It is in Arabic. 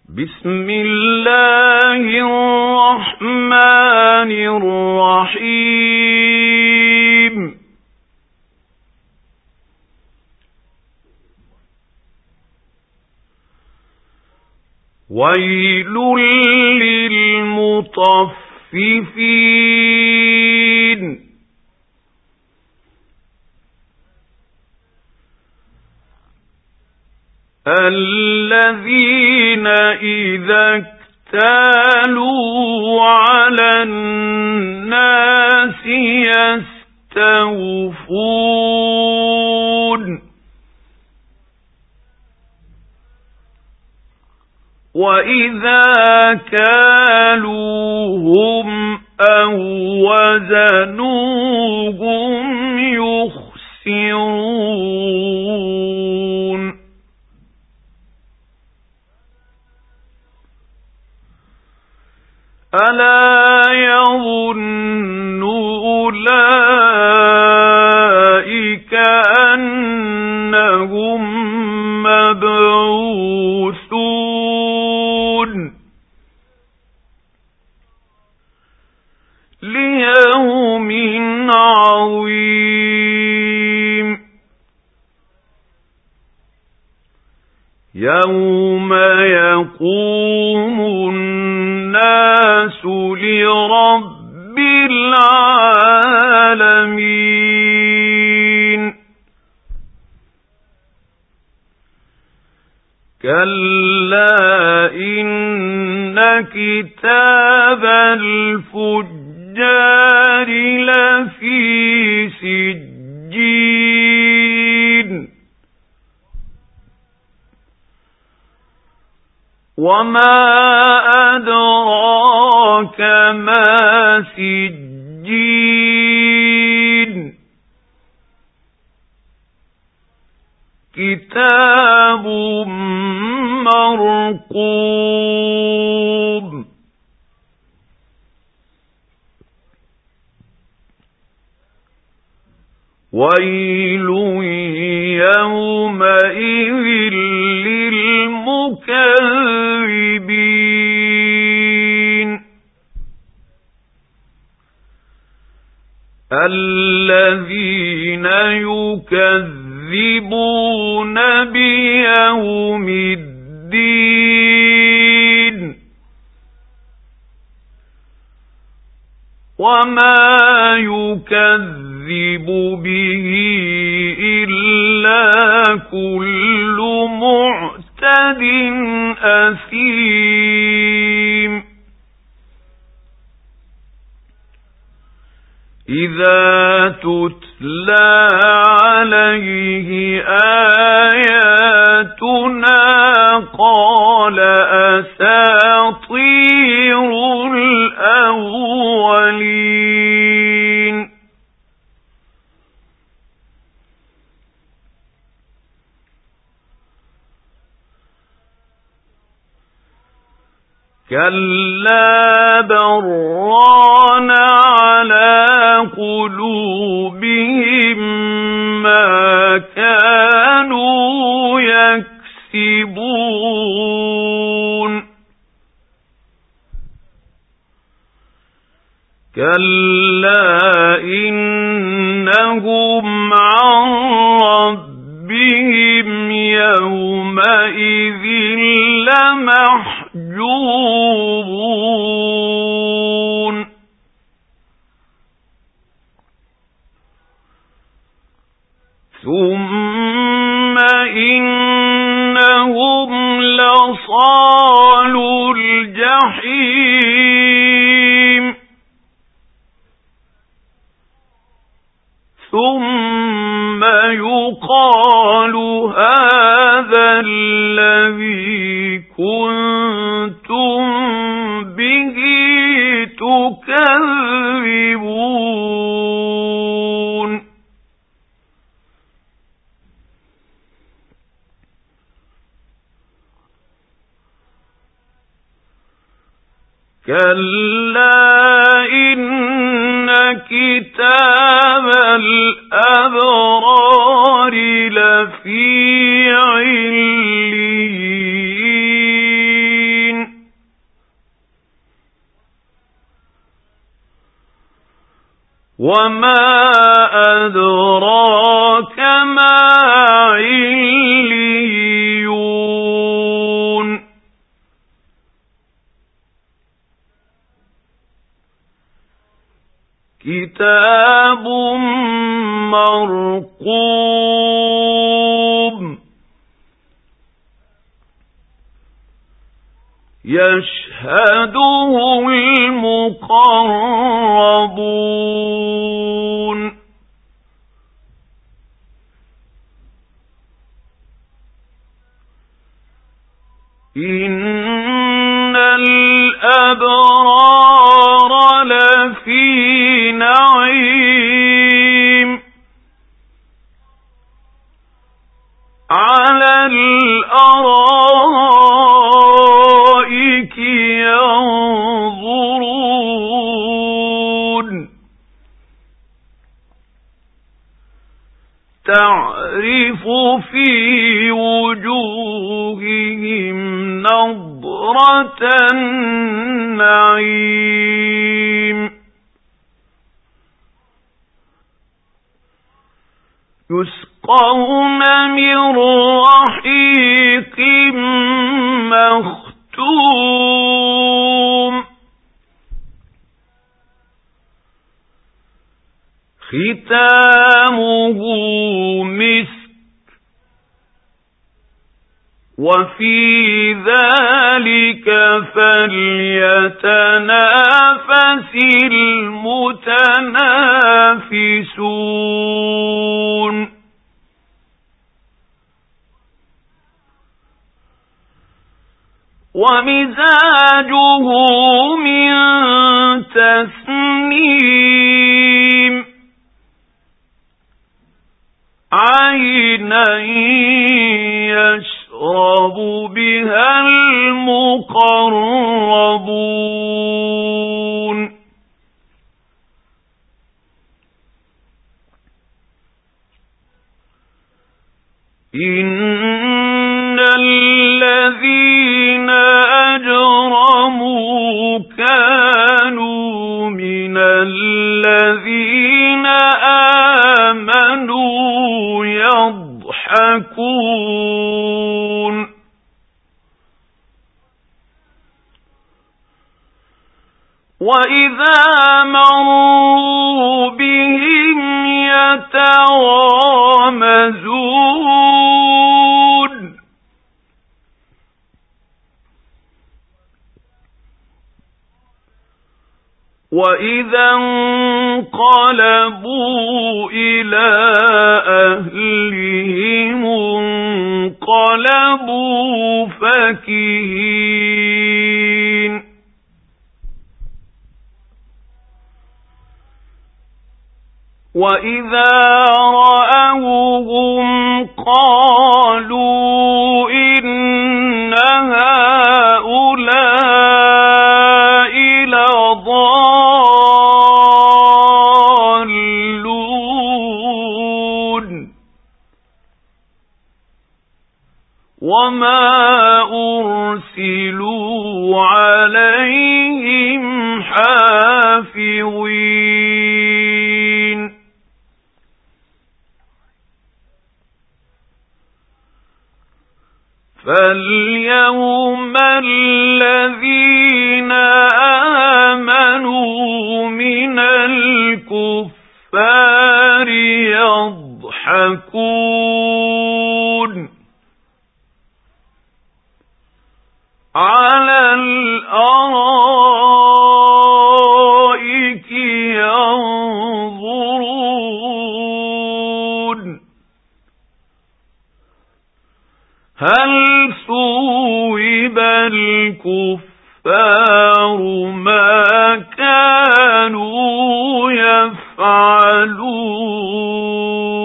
بسم الله الرحمن الرحيم ويل للمطففين الذين إذا اكتالوا على الناس يستوفون وإذا كالوهم أو وزنوهم يخسرون ألا يظن أولئك أنهم مبعوثون ليوم عظيم يوم يقوم الناس لرب العالمين كلا إن كتاب الفجار لفي سجين وما أدراك ما سجين كتاب مرقوم ويل يومئذ للمكذبين الذين يكذبون بيوم الدين وما يكذب به إلا كل معتد أثيم إذا تتلى عليه آياتنا قال أساطير الأولين كلا بران على قلوبهم ما كانوا يكسبون كلا إنهم عن ربهم يومئذ لمحجوبون ثم إنهم لصالو الجحيم ثم يقال هذا الذي كنتم به تكذبون كلا إن كتاب الأبرار لفي عليين وما أدراك ما عليون كتاب مرقوم يشهده المقربون إن الأبرار لفي نعيم على الأرائك ينظرون تعرف في وجوههم نضرة النعيم يسقون من رحيق مختوم ختامه مسك وفي ذلك فليتنافس المتنافسون ومزاجه من تسنيم عينا يشرب بها المقربون إن الذين أجرموا كانوا من الذين آمنوا يضحكون وإذا مروا بهم يتغامزون وإذا انقلبوا إلى أهلهم انقلبوا فكهين وإذا رأوهم قالوا إن هؤلاء لضالون وما أرسلوا عليهم حافظين فاليوم الذين آمنوا من الكفار يضحكون على الأرائك ينظرون هل ثوب الكفار ما كانوا يفعلون